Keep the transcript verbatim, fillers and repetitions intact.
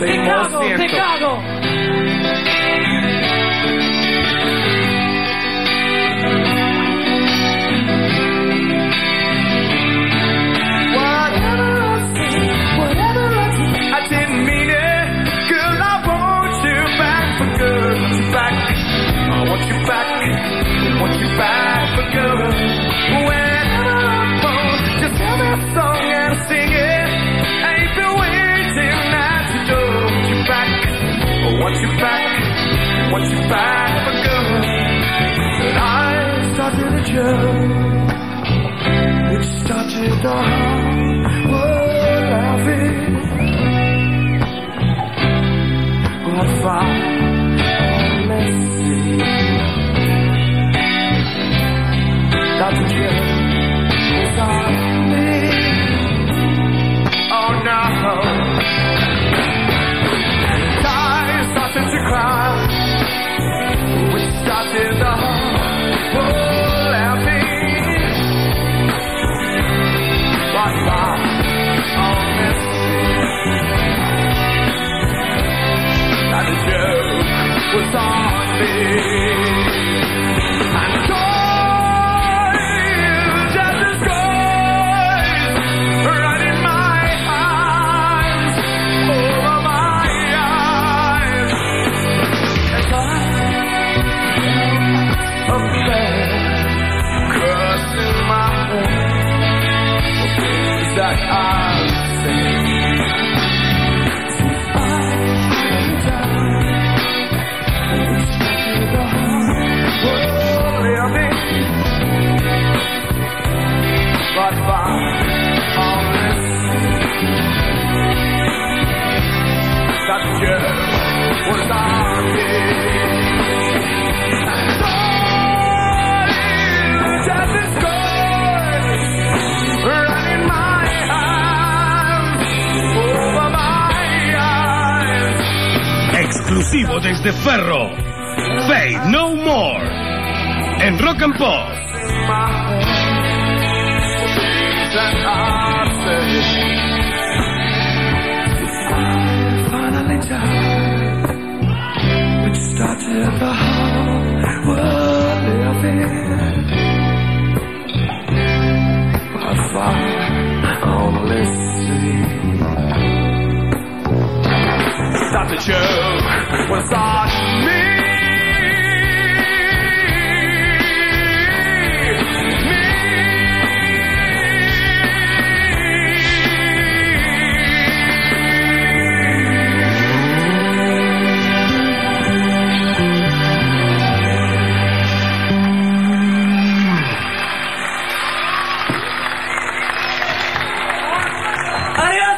te cago, te cago. I want you back, I want you back for good. Whenever I'm home, just tell me a song and I'll sing it. Ain't been waiting now to do. Want you back, I want you back, I want you back for good. And I started a joke, which started the whole laughing. What fun. That's a joke, it's on me. Oh no. I started to cry, we started the whole laughing. What fun on this. That a joke was on me. And so that I say but by all this that girl was on me. Exclusivo desde Ferro, Faith No More, en Rock and Pop. Finally died, which started the whole world living. But far only see that the joke was on me. Adiós.